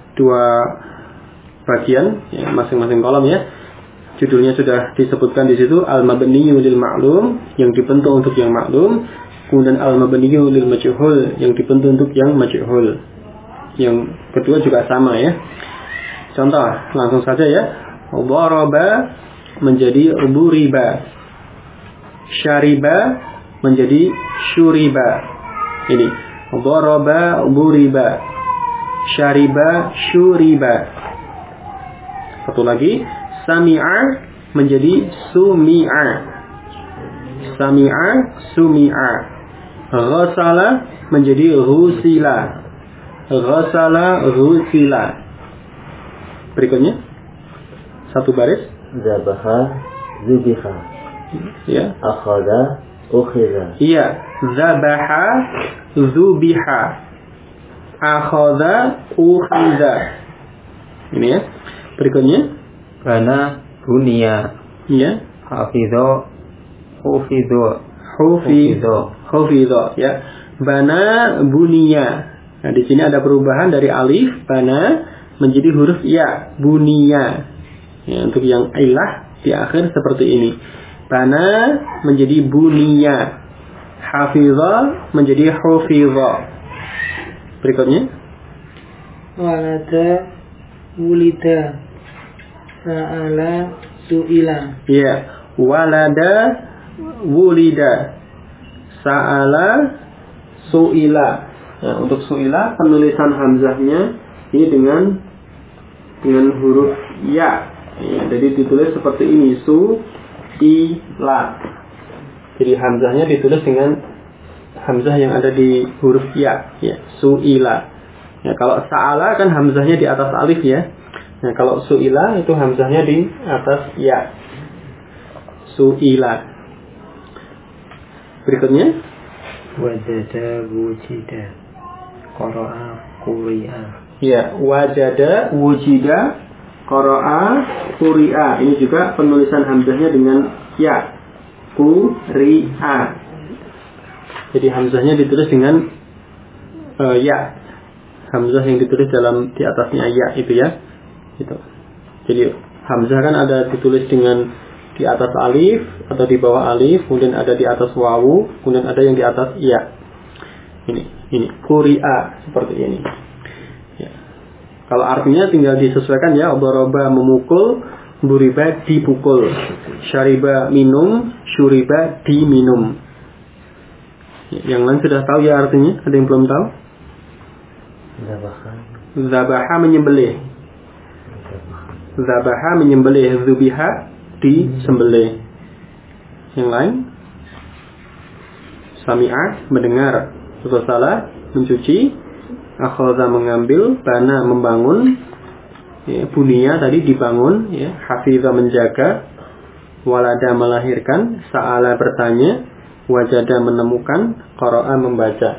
2 bagian ya, masing-masing kolom ya. Judulnya sudah disebutkan di situ, al-mabniyyu lil ma'lum, yang dibentuk untuk yang maklum, kemudian al-mabniyyu lil majhul, yang dibentuk untuk yang majhul. Yang kedua juga sama ya. Contoh, langsung saja ya. Daraba menjadi duriba. Syariba menjadi syuriba. Ini. Daraba duriba. Syariba syuriba. Satu lagi. Sami'a menjadi sumi'a. Sami'a sumi'a. Ghasala menjadi ghusila. Ghasala ghusila. Berikutnya satu baris.
Zabaha zubiha.
Ya.
Akhadha ukhidha.
Iya. Zabaha zubiha. Akhadha ukhidha. Ini ya. Berikutnya
Bana bunia.
Ya.
Hafidho hufidho.
Hufidho ya. Bana bunia. Nah, di sini ada perubahan dari alif bana menjadi huruf ya, bunia. Ya, untuk yang ilah di akhir seperti ini. Bana menjadi bunia. Hafidha menjadi hufidha. Berikutnya.
Walada wulida. Sa'ala su'ila.
Ya, walada wulida, sa'ala, su'ila. Nah, untuk su'ila penulisan hamzahnya ini dengan huruf ya. Jadi ditulis seperti ini, su'ila. Jadi hamzahnya ditulis dengan hamzah yang ada di huruf ya, su'ila. Ya, kalau sa'ala kan hamzahnya di atas alif ya. Nah, kalau su'ila itu hamzahnya di atas ya. Su'ila. Berikutnya
wajada, wujida, qara'a, quri'a. Ya,
wajada, wujida, qara'a, quri'a. Ini juga penulisan hamzahnya dengan ya. Quri'a. Jadi hamzahnya ditulis dengan ya. Hamzah yang ditulis di atasnya ya itu ya. Gitu. Jadi hamzah kan ada ditulis dengan di atas alif atau di bawah alif, kemudian ada di atas wawu, kemudian ada yang di atas ya. Ini quri'a seperti ini. Ya. Kalau artinya tinggal disesuaikan ya. Daraba memukul, duriba dipukul, syariba minum, syuriba diminum. Yang lain sudah tahu ya artinya? Ada yang belum tahu? Zabaha menyembelih. Zabaha menyembelih, zubiha disembelih. Yang lain? Sami'a mendengar, ghasala mencuci, akhadha mengambil, bana membangun, ya, bunia tadi dibangun, ya, hafiza menjaga, walada melahirkan, sa'ala bertanya, wajada menemukan, qara'a membaca.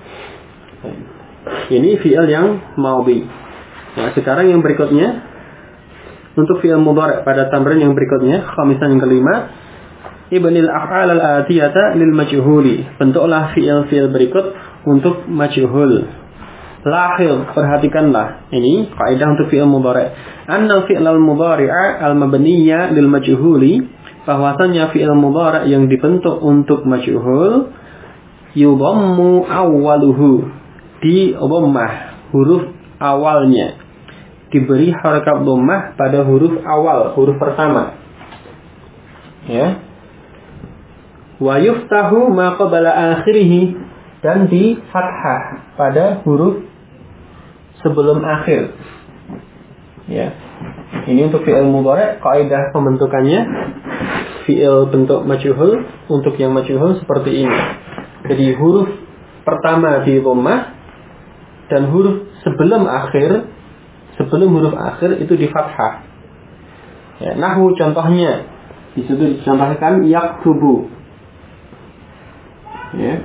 Ini fi'il yang madhi. Nah, sekarang yang berikutnya untuk fi'il mudhari' pada tamrin yang berikutnya, khamisan yang kelima, ibnil af'al al-atiyata lil majhuli. Bentuklah fi'il berikut untuk majhul. Lahir, perhatikanlah. Ini kaidah untuk fi'il mudhari'. Anna fi'il al-mudhari'a al-mabniyya lil majhuli, bahwasanya fi'il mudhari' yang dibentuk untuk majhul yudhammu awwaluhu, di dhammah huruf awalnya, diberi harakat dhammah pada huruf awal, huruf pertama. Ya. Wa yuftahu ma qabla akhirih, dan di fathah pada huruf sebelum akhir. Ya. Ini untuk fi'il mudhari', kaidah pembentukannya fi'il bentuk majhul untuk yang majhul seperti ini. Jadi huruf pertama di dhammah dan huruf sebelum huruf akhir itu di fathah. Ya, nahwu contohnya di situ dicontohkan yaktubu. Ya,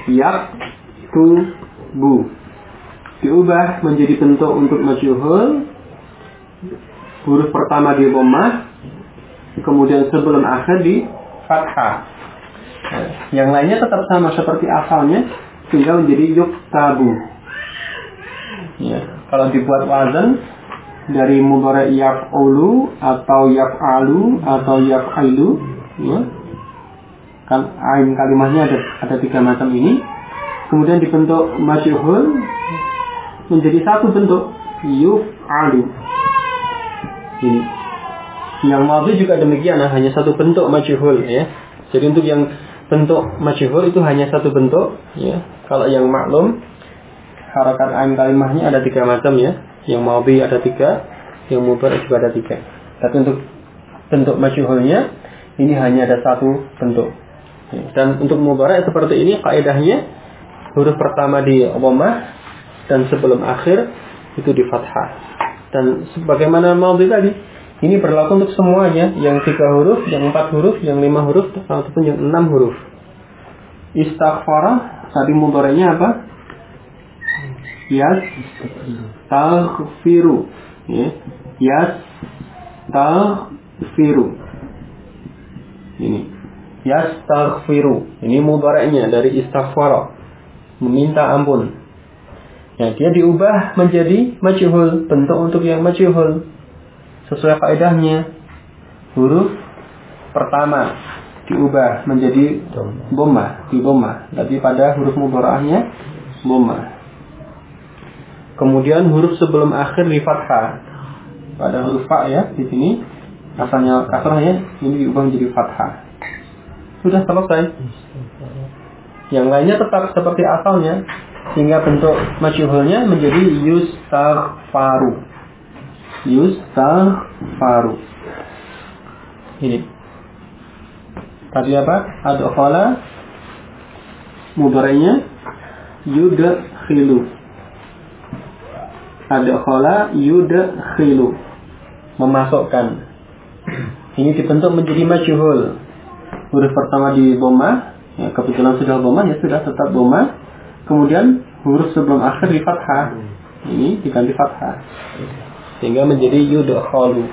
yaktubu diubah menjadi bentuk untuk majhul. Huruf pertama di dhammah, kemudian sebelum akhir di fathah. Yang lainnya tetap sama seperti asalnya, tinggal menjadi yuktabu. Ya, kalau dibuat wazan dari mudhari' yaf'ulu atau yaf'alu atau yaf'ilu, ya, kan ain kalimahnya ada 3 macam ini. Kemudian dibentuk majhul menjadi satu bentuk, yuf'alu. Ini. Yang madhi juga demikian, hanya satu bentuk majhul, ya. Jadi untuk yang bentuk majhul itu hanya satu bentuk, ya. Kalau yang maklum, harakat ain kalimahnya ada 3 macam, ya. Yang madhi ada 3, yang mudhari' juga ada 3. Tapi untuk bentuk majhulnya ini hanya ada satu bentuk. Dan untuk mudhari' seperti ini kaidahnya huruf pertama di dhammah dan sebelum akhir itu di fathah. Dan sebagaimana madhi tadi, ini berlaku untuk semuanya, yang 3 huruf, yang 4 huruf, yang 5 huruf, ataupun yang 6 huruf. Istaghfara tadi mudhari'nya apa? Yastaghfiru. Ya. Yastaghfiru. Ini. Yastaghfiru. Ini mudhari'nya dari istaghfara, meminta ampun. Ya, dia diubah menjadi majhul, bentuk untuk yang majhul. Sesuai kaidahnya, huruf pertama diubah menjadi dhammah, di dhammah. Tapi pada huruf mudhari'ahnya dhammah. Kemudian huruf sebelum akhir di fathah. Pada huruf fa, ya, di sini asalnya kasrah, ya, ini diubah menjadi fathah. sudah selesai. Yang lainnya tetap seperti asalnya, sehingga bentuk majhulnya menjadi yustaghfaru. Yustaghfaru. Ini. Tadi apa? Adkhala, mudhari'nya yudkhilu. Adkhala yudkhilu, memasukkan. Ini dibentuk menjadi majhul. Huruf pertama di dhammah, ya, kebetulan sudah dhammah, ya sudah tetap dhammah. Kemudian huruf sebelum akhir di fathah. Ini diganti fathah, sehingga menjadi yudkhalu.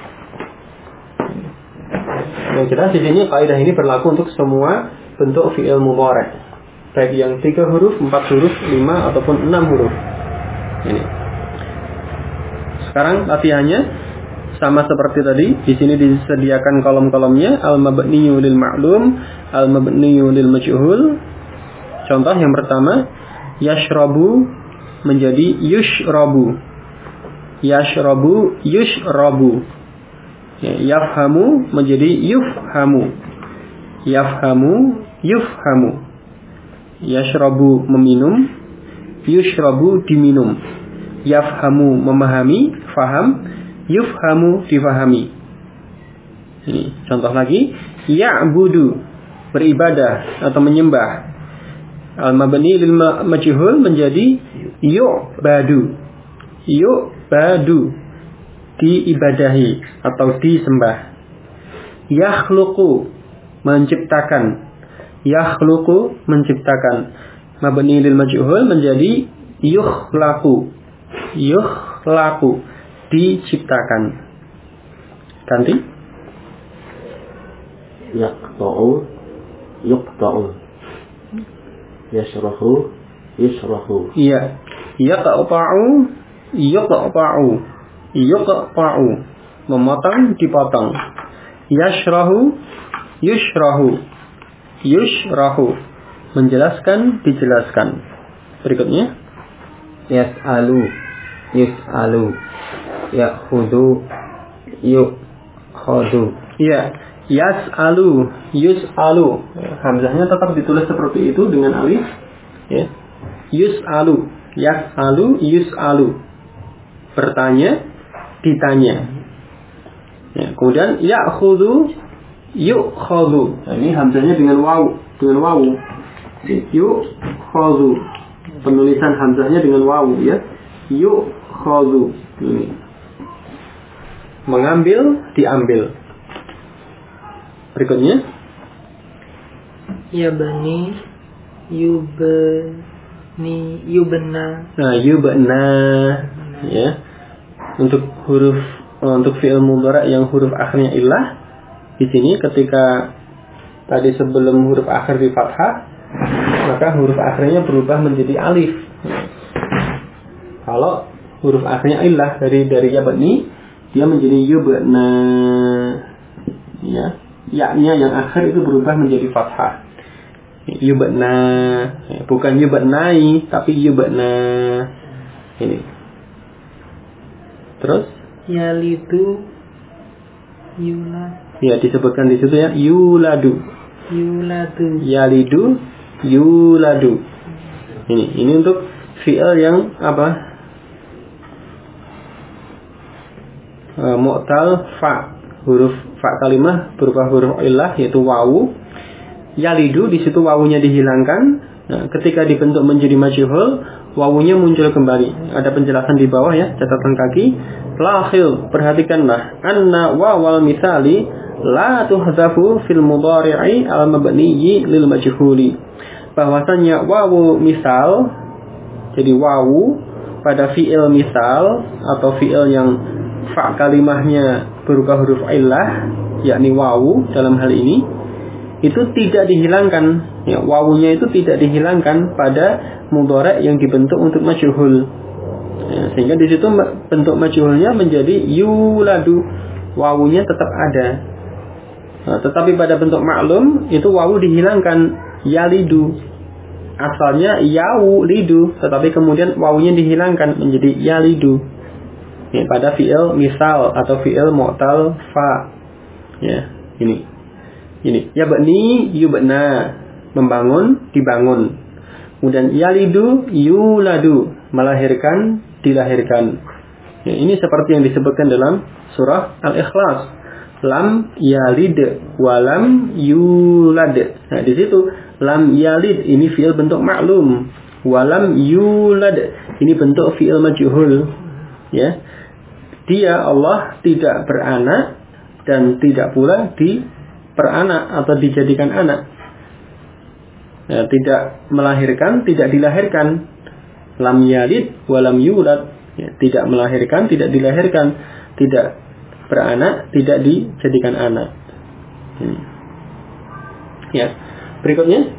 Yang jelas di sini kaidah ini berlaku untuk semua bentuk fi'il mudhari', baik yang 3 huruf, 4 huruf, 5 ataupun 6 huruf. Ini. Sekarang latihannya sama seperti tadi. Di sini disediakan kolom-kolomnya, al-mabniyu lil ma'lum, al-mabniyu lil majhul. Contoh yang pertama, yashrabu menjadi yushrabu. Yashrabu yushrabu. Yafhamu menjadi yufhamu. Yafhamu yufhamu. Yashrabu meminum, yushrabu diminum. Yafhamu memahami, faham, yufhamu difahami. Ini contoh lagi, ya'budu beribadah atau menyembah. Al-mabni lil majhul menjadi yu'badu. Yu'badu, diibadahi atau disembah. Yakhluqu menciptakan. Yakhluqu menciptakan. Mabni lil majhul menjadi yukhlaqu. Yukhlaqu, diciptakan. Ganti.
Yaqta'u yuqta'u. Yashrahu yashrahu.
Iya. Yaqta'u yuqta'u. Yuqta'u, memotong, dipotong. Yashrahu yushrahu. Yushrahu, menjelaskan, dijelaskan. Berikutnya,
yas'alu yus'alu. Ya'khudhu yu'khadhu.
iya, yas'alu yus'alu. Hamzahnya tetap ditulis seperti itu dengan alif, ya. Yus'alu, yas'alu yus'alu, bertanya, ditanya. Ya, kemudian ya'khudhu yu'khadhu. Nah, ini hamzahnya dengan wawu, yu'khadhu. Penulisan hamzahnya dengan wawu, ya. Yu'khadhu. Ini. Mengambil, diambil. Berikutnya,
yabni yubna.
Nah, yubna, ya. Untuk fi'il mudhari' yang huruf akhirnya illah, di sini ketika tadi sebelum huruf akhir di fathah, maka huruf akhirnya berubah menjadi alif. Kalau huruf akhirnya illah dari yabni, dia menjadi yubna. Ya, ya-nya yang akhir itu berubah menjadi fathah. Yubna, bukan yubnai, tapi yubna. Ini. Terus?
Yalidu yulad.
Ya, disebutkan di situ, ya, yuladu.
Yuladu.
Yalidu yuladu. Ini untuk fi'il yang apa? Mu'tal fa, huruf fa kalimah berupa huruf illah yaitu wawu. Yalidu, di situ wawunya dihilangkan. Nah, ketika dibentuk menjadi majhul, wawunya muncul kembali. Ada penjelasan di bawah, ya, catatan kaki. Lahil, perhatikanlah, anna wawal misali la tuhzafu fil mudhari'i al mabniyyi lil majhuli. Bahwasanya wawu misal, jadi wawu pada fi'il misal atau fi'il yang fa kalimahnya berupa huruf illah, yakni wawu dalam hal ini, itu tidak dihilangkan, ya, wawunya itu tidak dihilangkan pada mudhari' yang dibentuk untuk majhul, ya, sehingga di situ bentuk majhulnya menjadi yuladu, wawunya tetap ada. Nah, tetapi pada bentuk maklum itu wawu dihilangkan, yalidu, asalnya yaulidu, tetapi kemudian wawunya dihilangkan menjadi yalidu, ya, pada fi'il misal atau fi'il mu'tal fa, ya, ini. Ini yabni yubna, membangun, dibangun. Kemudian yalidu yuladu, melahirkan, dilahirkan. Ya, ini seperti yang disebutkan dalam surah Al-Ikhlas. Lam yalid walam yulad. Nah, di situ lam yalid ini fi'il bentuk maklum, walam yulad ini bentuk fi'il majhul. Ya. Dia Allah tidak beranak dan tidak pula diperanak atau dijadikan anak. Ya, tidak melahirkan, tidak dilahirkan. Lam yalid walam yulad. Ya, tidak melahirkan, tidak dilahirkan, tidak beranak, tidak dijadikan anak. Ya, berikutnya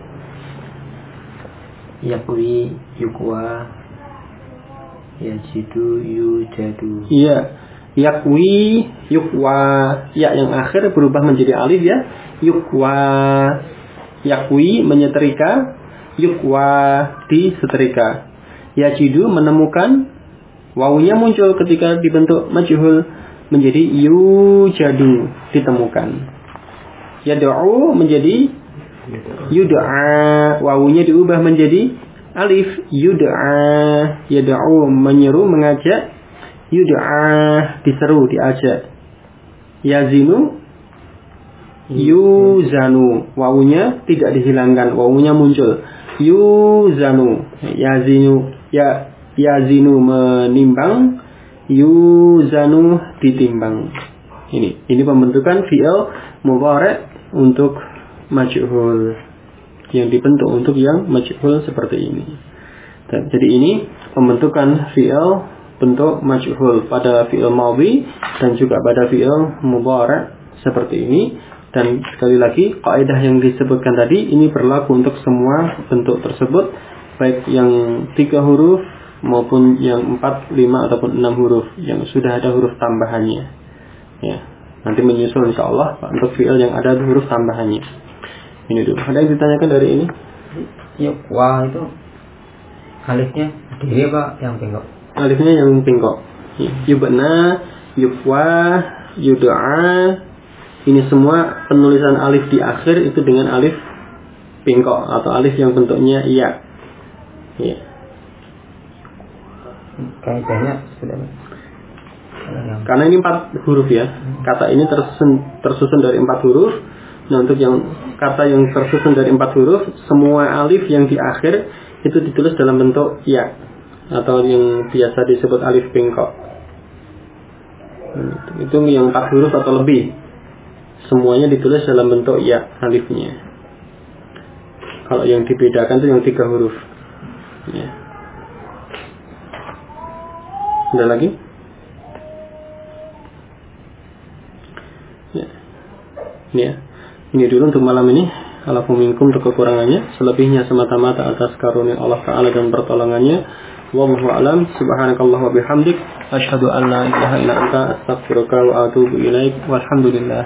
yakwi, yukwa, yajidu, yujadu.
Iya, yakwi, yukwa, ya yang akhir berubah menjadi alif ya. Yukwa, yakwi menyetrika, yukwa disetrika. Yajidu menemukan, wawunya muncul ketika dibentuk majhul menjadi yujadu, ditemukan. Yad'u menjadi yud'a, wawunya diubah menjadi alif, yud'a. Yad'u menyeru, mengajak, yud'a diseru, diajak. Yazinu yuzanu, wawunya tidak dihilangkan, wawunya muncul. Yuzanu, yazinu, ya yazinu menimbang, yuzanu ditimbang. Ini pembentukan fi'il mudhari' untuk majhul, yang dibentuk untuk yang majhul seperti ini. Jadi ini pembentukan fi'il bentuk majhul pada fi'il madhi dan juga pada fi'il mudhari' seperti ini. Dan sekali lagi kaidah yang disebutkan tadi ini berlaku untuk semua bentuk tersebut, baik yang 3 huruf maupun yang 4, 5 ataupun 6 huruf yang sudah ada huruf tambahannya. Ya, nanti menyusul insyaallah untuk fi'il yang ada huruf tambahannya. Ini dulu. Ada yang ditanyakan dari ini?
Yukwa itu alifnya diri Pak yang bengkok.
Alifnya yang bengkok. Yubna, yukwa, yud'a. Ini semua penulisan alif di akhir itu dengan alif bengkok atau alif yang bentuknya ya. Ya.
Kaidahnya sudah.
Karena ini 4 huruf ya. Kata ini tersusun dari 4 huruf. Nah, untuk yang kata yang tersusun dari 4 huruf, semua alif yang di akhir itu ditulis dalam bentuk ya atau yang biasa disebut alif bengkok. Itu yang 4 huruf atau lebih. Semuanya ditulis dalam bentuk ya alifnya. Kalau yang dibedakan itu yang 3 huruf. Ya. Ada lagi? Ya. Ini ya. Ini dulu untuk malam ini. Alafu minkum untuk kekurangannya, selebihnya semata-mata atas karunia Allah Ta'ala dan pertolongannya. Wallahu a'lam. Subhanakallah wa bihamdik, asyhadu an la ilaha illa anta, astaghfiruka wa atubu ilaik. Walhamdulillah.